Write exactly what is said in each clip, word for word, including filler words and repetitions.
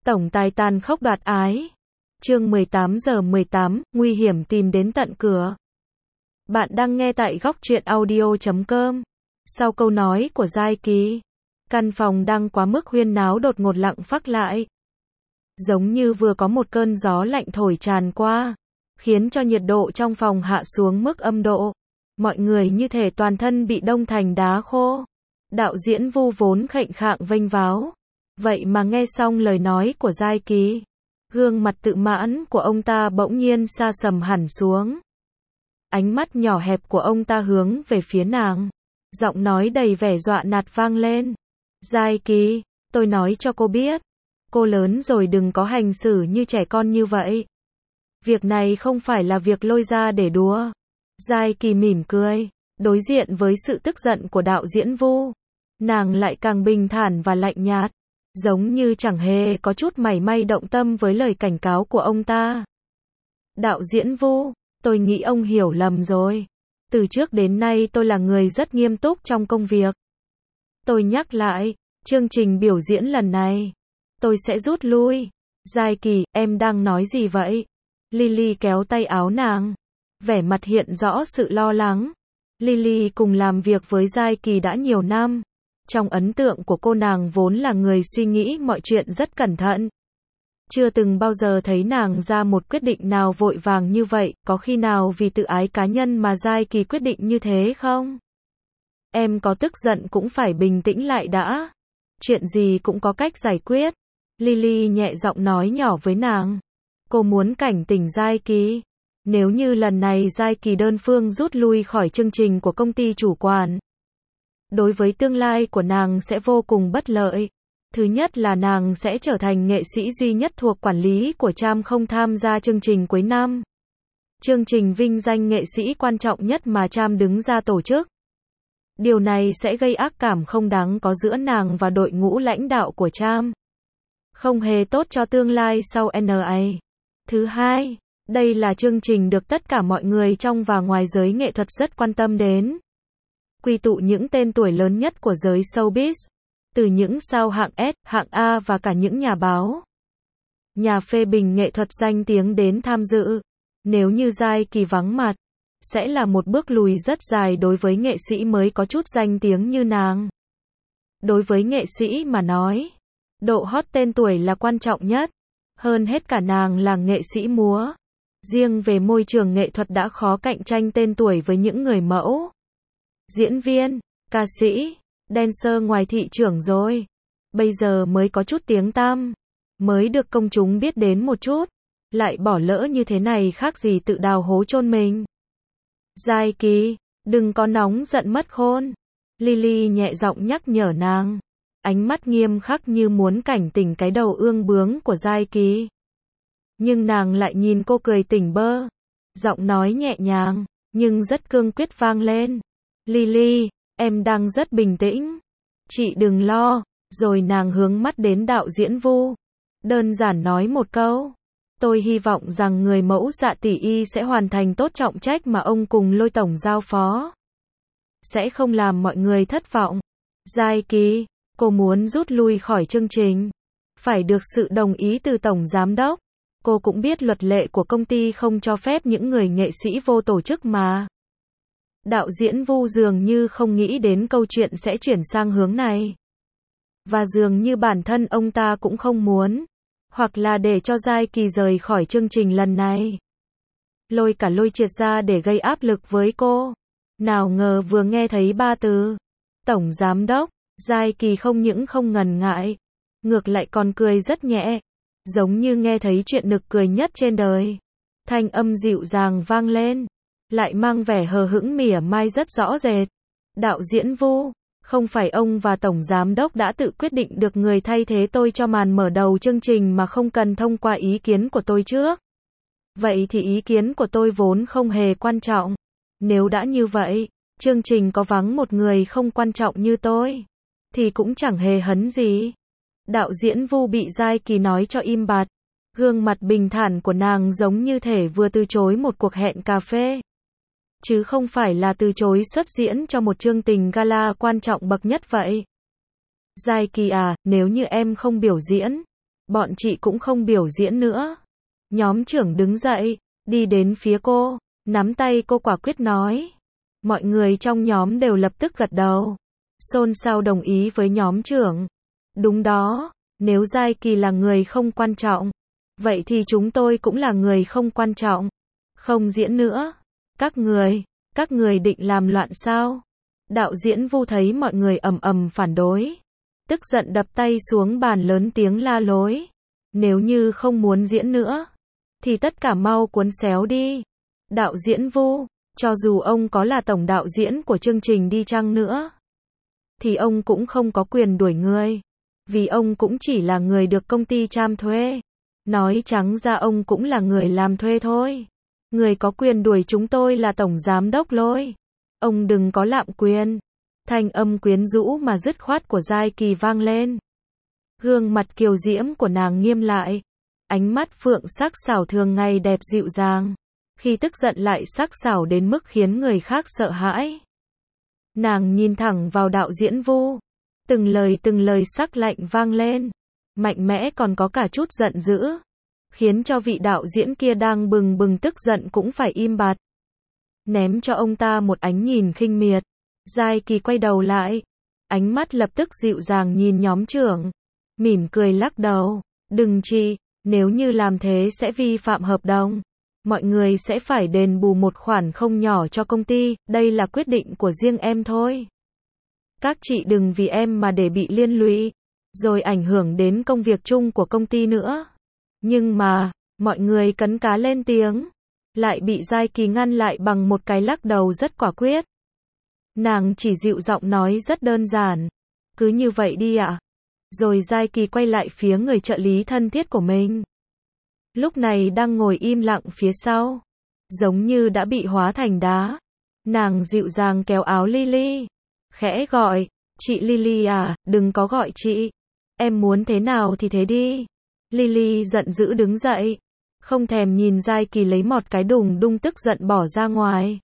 Tổng tài tàn khốc đoạt ái. Chương mười tám giờ mười tám, nguy hiểm tìm đến tận cửa. Bạn đang nghe tại góc truyện audio chấm com. Sau câu nói của Giai Kỳ, căn phòng đang quá mức huyên náo đột ngột lặng phắc lại. Giống như vừa có một cơn gió lạnh thổi tràn qua, khiến cho nhiệt độ trong phòng hạ xuống mức âm độ. Mọi người như thể toàn thân bị đông thành đá khô. Đạo diễn Vu vốn khệnh khạng vênh váo, vậy mà nghe xong lời nói của Giai Kỳ, gương mặt tự mãn của ông ta bỗng nhiên sa sầm hẳn xuống. Ánh mắt nhỏ hẹp của ông ta hướng về phía nàng, giọng nói đầy vẻ dọa nạt vang lên. Giai Kỳ, tôi nói cho cô biết, cô lớn rồi đừng có hành xử như trẻ con như vậy. Việc này không phải là việc lôi ra để đùa. Giai Kỳ mỉm cười, đối diện với sự tức giận của đạo diễn Vu, nàng lại càng bình thản và lạnh nhạt, giống như chẳng hề có chút mảy may động tâm với lời cảnh cáo của ông ta. Đạo diễn Vu, tôi nghĩ ông hiểu lầm rồi. Từ trước đến nay tôi là người rất nghiêm túc trong công việc. Tôi nhắc lại, chương trình biểu diễn lần này, tôi sẽ rút lui. Giai Kỳ, em đang nói gì vậy? Lily kéo tay áo nàng, vẻ mặt hiện rõ sự lo lắng. Lily cùng làm việc với Giai Kỳ đã nhiều năm. Trong ấn tượng của cô, nàng vốn là người suy nghĩ mọi chuyện rất cẩn thận. Chưa từng bao giờ thấy nàng ra một quyết định nào vội vàng như vậy, có khi nào vì tự ái cá nhân mà Giai Kỳ quyết định như thế không? Em có tức giận cũng phải bình tĩnh lại đã. Chuyện gì cũng có cách giải quyết. Lily nhẹ giọng nói nhỏ với nàng. Cô muốn cảnh tỉnh Giai Kỳ. Nếu như lần này Giai Kỳ đơn phương rút lui khỏi chương trình của công ty chủ quản, đối với tương lai của nàng sẽ vô cùng bất lợi. Thứ nhất là nàng sẽ trở thành nghệ sĩ duy nhất thuộc quản lý của Tram không tham gia chương trình cuối năm. Chương trình vinh danh nghệ sĩ quan trọng nhất mà Tram đứng ra tổ chức. Điều này sẽ gây ác cảm không đáng có giữa nàng và đội ngũ lãnh đạo của Tram. Không hề tốt cho tương lai sau en a. Thứ hai, đây là chương trình được tất cả mọi người trong và ngoài giới nghệ thuật rất quan tâm đến. Quy tụ những tên tuổi lớn nhất của giới showbiz, từ những sao hạng S, hạng A và cả những nhà báo, nhà phê bình nghệ thuật danh tiếng đến tham dự. Nếu như Giai Kỳ vắng mặt, sẽ là một bước lùi rất dài đối với nghệ sĩ mới có chút danh tiếng như nàng. Đối với nghệ sĩ mà nói, độ hot tên tuổi là quan trọng nhất. Hơn hết cả nàng là nghệ sĩ múa. Riêng về môi trường nghệ thuật đã khó cạnh tranh tên tuổi với những người mẫu, diễn viên, ca sĩ, dancer ngoài thị trường rồi. Bây giờ mới có chút tiếng tăm, mới được công chúng biết đến một chút, lại bỏ lỡ như thế này khác gì tự đào hố chôn mình. Giai Kỳ, đừng có nóng giận mất khôn. Lily nhẹ giọng nhắc nhở nàng, ánh mắt nghiêm khắc như muốn cảnh tỉnh cái đầu ương bướng của Giai Kỳ. Nhưng nàng lại nhìn cô cười tỉnh bơ, giọng nói nhẹ nhàng, nhưng rất cương quyết vang lên. Lily, em đang rất bình tĩnh. Chị đừng lo. Rồi nàng hướng mắt đến đạo diễn Vu, đơn giản nói một câu. Tôi hy vọng rằng người mẫu Dạ tỷ y sẽ hoàn thành tốt trọng trách mà ông cùng Lôi tổng giao phó. Sẽ không làm mọi người thất vọng. Giai Kỳ, cô muốn rút lui khỏi chương trình, phải được sự đồng ý từ tổng giám đốc. Cô cũng biết luật lệ của công ty không cho phép những người nghệ sĩ vô tổ chức mà. Đạo diễn Vu dường như không nghĩ đến câu chuyện sẽ chuyển sang hướng này. Và dường như bản thân ông ta cũng không muốn, hoặc là để cho Giai Kỳ rời khỏi chương trình lần này. Lôi cả Lôi triệt ra để gây áp lực với cô. Nào ngờ vừa nghe thấy ba từ tổng giám đốc, Giai Kỳ không những không ngần ngại, ngược lại còn cười rất nhẹ, giống như nghe thấy chuyện nực cười nhất trên đời. Thanh âm dịu dàng vang lên, lại mang vẻ hờ hững mỉa mai rất rõ rệt. Đạo diễn Vu, không phải ông và tổng giám đốc đã tự quyết định được người thay thế tôi cho màn mở đầu chương trình mà không cần thông qua ý kiến của tôi trước. Vậy thì ý kiến của tôi vốn không hề quan trọng. Nếu đã như vậy, chương trình có vắng một người không quan trọng như tôi, thì cũng chẳng hề hấn gì. Đạo diễn Vu bị Giai Kỳ nói cho im bặt. Gương mặt bình thản của nàng giống như thể vừa từ chối một cuộc hẹn cà phê, chứ không phải là từ chối xuất diễn cho một chương trình gala quan trọng bậc nhất vậy. Giai Kỳ à, nếu như em không biểu diễn, bọn chị cũng không biểu diễn nữa. Nhóm trưởng đứng dậy, đi đến phía cô, nắm tay cô quả quyết nói. Mọi người trong nhóm đều lập tức gật đầu, xôn xao đồng ý với nhóm trưởng. Đúng đó, nếu Giai Kỳ là người không quan trọng, vậy thì chúng tôi cũng là người không quan trọng. Không diễn nữa. Các người, các người định làm loạn sao? Đạo diễn Vu thấy mọi người ầm ầm phản đối, tức giận đập tay xuống bàn lớn tiếng la lối. Nếu như không muốn diễn nữa, thì tất cả mau cuốn xéo đi. Đạo diễn Vu, cho dù ông có là tổng đạo diễn của chương trình đi chăng nữa, thì ông cũng không có quyền đuổi người, vì ông cũng chỉ là người được công ty Tram thuê. Nói trắng ra ông cũng là người làm thuê thôi. Người có quyền đuổi chúng tôi là tổng giám đốc Lôi. Ông đừng có lạm quyền. Thanh âm quyến rũ mà dứt khoát của Giai Kỳ vang lên. Gương mặt kiều diễm của nàng nghiêm lại. Ánh mắt phượng sắc sảo thường ngày đẹp dịu dàng, khi tức giận lại sắc sảo đến mức khiến người khác sợ hãi. Nàng nhìn thẳng vào đạo diễn Vu, từng lời từng lời sắc lạnh vang lên, mạnh mẽ còn có cả chút giận dữ, khiến cho vị đạo diễn kia đang bừng bừng tức giận cũng phải im bặt. Ném cho ông ta một ánh nhìn khinh miệt. Giai Kỳ quay đầu lại, ánh mắt lập tức dịu dàng nhìn nhóm trưởng, mỉm cười lắc đầu. Đừng chị, nếu như làm thế sẽ vi phạm hợp đồng. Mọi người sẽ phải đền bù một khoản không nhỏ cho công ty, đây là quyết định của riêng em thôi. Các chị đừng vì em mà để bị liên lụy, rồi ảnh hưởng đến công việc chung của công ty nữa. Nhưng mà, mọi người cấn cá lên tiếng, lại bị Giai Kỳ ngăn lại bằng một cái lắc đầu rất quả quyết. Nàng chỉ dịu giọng nói rất đơn giản, cứ như vậy đi ạ. Rồi Giai Kỳ quay lại phía người trợ lý thân thiết của mình. Lúc này đang ngồi im lặng phía sau, giống như đã bị hóa thành đá. Nàng dịu dàng kéo áo Lily, khẽ gọi, chị Lily à, đừng có gọi chị. Em muốn thế nào thì thế đi. Lily giận dữ đứng dậy, không thèm nhìn Giai Kỳ lấy một cái đùng đung tức giận bỏ ra ngoài.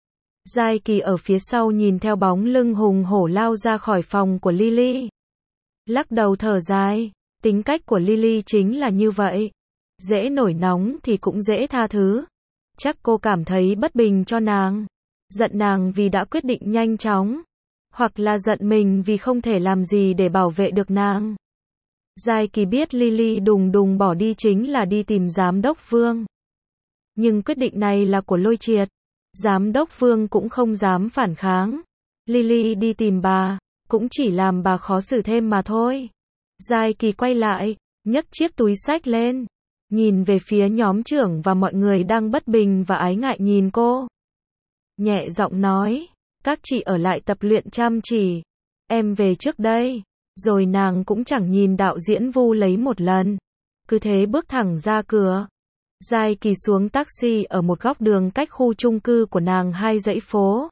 Giai Kỳ ở phía sau nhìn theo bóng lưng hùng hổ lao ra khỏi phòng của Lily, lắc đầu thở dài. Tính cách của Lily chính là như vậy, dễ nổi nóng thì cũng dễ tha thứ. Chắc cô cảm thấy bất bình cho nàng, giận nàng vì đã quyết định nhanh chóng, hoặc là giận mình vì không thể làm gì để bảo vệ được nàng. Giai Kỳ biết Lily đùng đùng bỏ đi chính là đi tìm giám đốc Vương, nhưng quyết định này là của Lôi Triệt. Giám đốc Vương cũng không dám phản kháng. Lily đi tìm bà, cũng chỉ làm bà khó xử thêm mà thôi. Giai Kỳ quay lại, nhấc chiếc túi xách lên, nhìn về phía nhóm trưởng và mọi người đang bất bình và ái ngại nhìn cô. Nhẹ giọng nói, các chị ở lại tập luyện chăm chỉ. Em về trước đây. Rồi nàng cũng chẳng nhìn đạo diễn Vu lấy một lần, cứ thế bước thẳng ra cửa. Giai Kỳ xuống taxi ở một góc đường cách khu chung cư của nàng hai dãy phố.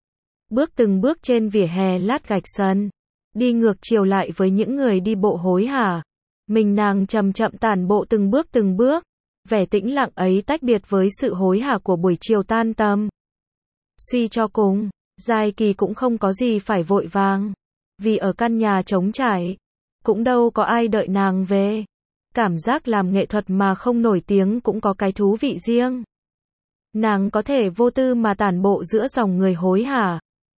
Bước từng bước trên vỉa hè lát gạch sân, đi ngược chiều lại với những người đi bộ hối hả. Mình nàng chậm chậm tản bộ từng bước từng bước, vẻ tĩnh lặng ấy tách biệt với sự hối hả của buổi chiều tan tầm. Suy cho cùng, Giai Kỳ cũng không có gì phải vội vàng, vì ở căn nhà trống trải, cũng đâu có ai đợi nàng về. Cảm giác làm nghệ thuật mà không nổi tiếng cũng có cái thú vị riêng. Nàng có thể vô tư mà tản bộ giữa dòng người hối hả,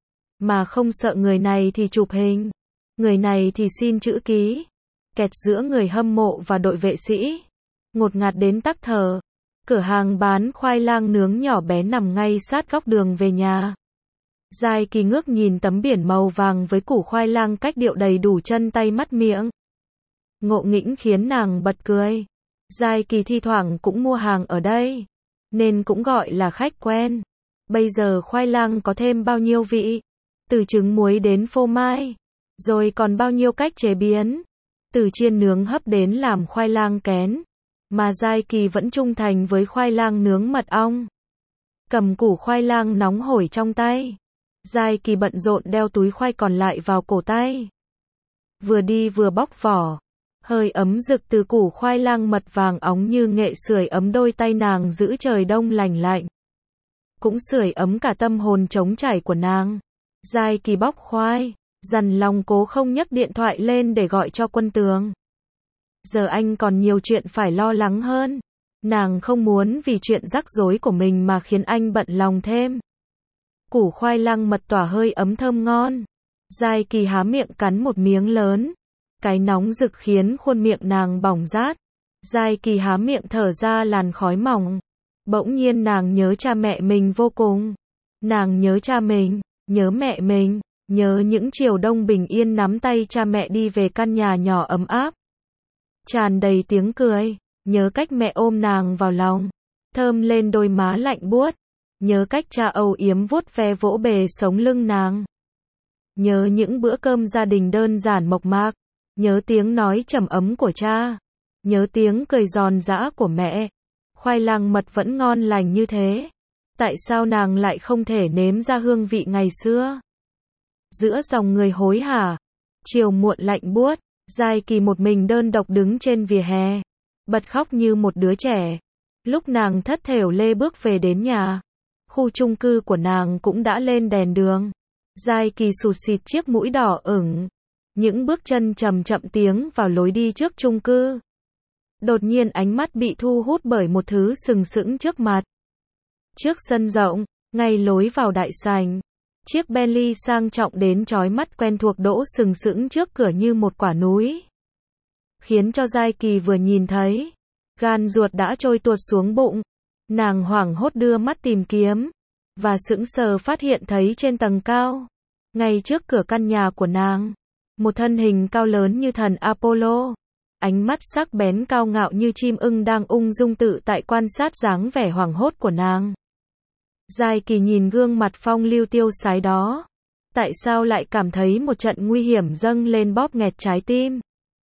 mà không sợ người này thì chụp hình, người này thì xin chữ ký, kẹt giữa người hâm mộ và đội vệ sĩ, ngột ngạt đến tắc thở. Cửa hàng bán khoai lang nướng nhỏ bé nằm ngay sát góc đường về nhà. Giai Kỳ ngước nhìn tấm biển màu vàng với củ khoai lang cách điệu đầy đủ chân tay mắt miệng. Ngộ nghĩnh khiến nàng bật cười. Giai Kỳ thi thoảng cũng mua hàng ở đây, nên cũng gọi là khách quen. Bây giờ khoai lang có thêm bao nhiêu vị, từ trứng muối đến phô mai, rồi còn bao nhiêu cách chế biến, từ chiên nướng hấp đến làm khoai lang kén, mà Giai Kỳ vẫn trung thành với khoai lang nướng mật ong. Cầm củ khoai lang nóng hổi trong tay, Giai Kỳ bận rộn đeo túi khoai còn lại vào cổ tay, vừa đi vừa bóc vỏ. Hơi ấm rực từ củ khoai lang mật vàng óng như nghệ sưởi ấm đôi tay nàng giữ trời đông lành lạnh, cũng sưởi ấm cả tâm hồn trống trải của nàng. Giai Kỳ bóc khoai, dằn lòng cố không nhấc điện thoại lên để gọi cho Quân Tường. Giờ anh còn nhiều chuyện phải lo lắng hơn. Nàng không muốn vì chuyện rắc rối của mình mà khiến anh bận lòng thêm. Củ khoai lang mật tỏa hơi ấm thơm ngon. Giai Kỳ há miệng cắn một miếng lớn. Cái nóng rực khiến khuôn miệng nàng bỏng rát. Giai Kỳ há miệng thở ra làn khói mỏng. Bỗng nhiên nàng nhớ cha mẹ mình vô cùng. Nàng nhớ cha mình, nhớ mẹ mình, nhớ những chiều đông bình yên nắm tay cha mẹ đi về căn nhà nhỏ ấm áp. Tràn đầy tiếng cười, nhớ cách mẹ ôm nàng vào lòng, thơm lên đôi má lạnh buốt. Nhớ cách cha âu yếm vuốt ve vỗ bề sống lưng nàng. Nhớ những bữa cơm gia đình đơn giản mộc mạc. Nhớ tiếng nói trầm ấm của cha. Nhớ tiếng cười giòn giã của mẹ. Khoai lang mật vẫn ngon lành như thế. Tại sao nàng lại không thể nếm ra hương vị ngày xưa? Giữa dòng người hối hả, chiều muộn lạnh buốt, Giai Kỳ một mình đơn độc đứng trên vỉa hè, bật khóc như một đứa trẻ. Lúc nàng thất thểu lê bước về đến nhà, khu chung cư của nàng cũng đã lên đèn đường. Giai Kỳ sụt sịt chiếc mũi đỏ ửng, những bước chân chậm chậm tiến vào lối đi trước chung cư. Đột nhiên ánh mắt bị thu hút bởi một thứ sừng sững trước mặt. Trước sân rộng, ngay lối vào đại sảnh, chiếc Bentley sang trọng đến chói mắt quen thuộc đỗ sừng sững trước cửa như một quả núi. Khiến cho Giai Kỳ vừa nhìn thấy, gan ruột đã trôi tuột xuống bụng. Nàng hoảng hốt đưa mắt tìm kiếm, và sững sờ phát hiện thấy trên tầng cao, ngay trước cửa căn nhà của nàng, một thân hình cao lớn như thần Apollo. Ánh mắt sắc bén cao ngạo như chim ưng đang ung dung tự tại quan sát dáng vẻ hoảng hốt của nàng. Giai Kỳ nhìn gương mặt phong lưu tiêu sái đó. Tại sao lại cảm thấy một trận nguy hiểm dâng lên bóp nghẹt trái tim?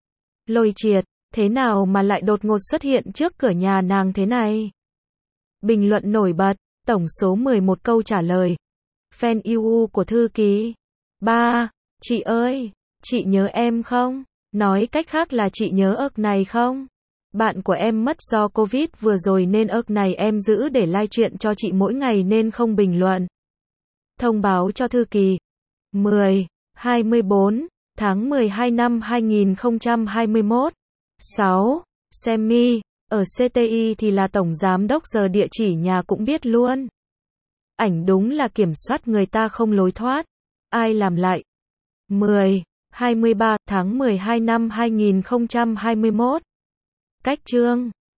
Lôi Triệt, thế nào mà lại đột ngột xuất hiện trước cửa nhà nàng thế này? Bình luận nổi bật, tổng số mười một câu trả lời. Fan yêu u của thư ký. ba. Chị ơi, chị nhớ em không? Nói cách khác là chị nhớ ức này không? Bạn của em mất do Covid vừa rồi nên ức này em giữ để like chuyện cho chị mỗi ngày nên không bình luận. Thông báo cho thư kỳ. mười, hai mươi bốn, tháng mười hai năm hai nghìn không trăm hai mươi mốt. sáu. Semi, ở xê tê i thì là tổng giám đốc giờ địa chỉ nhà cũng biết luôn. Ảnh đúng là kiểm soát người ta không lối thoát. Ai làm lại? mười, hai mươi ba, tháng mười hai năm hai nghìn không trăm hai mươi mốt. Cách chương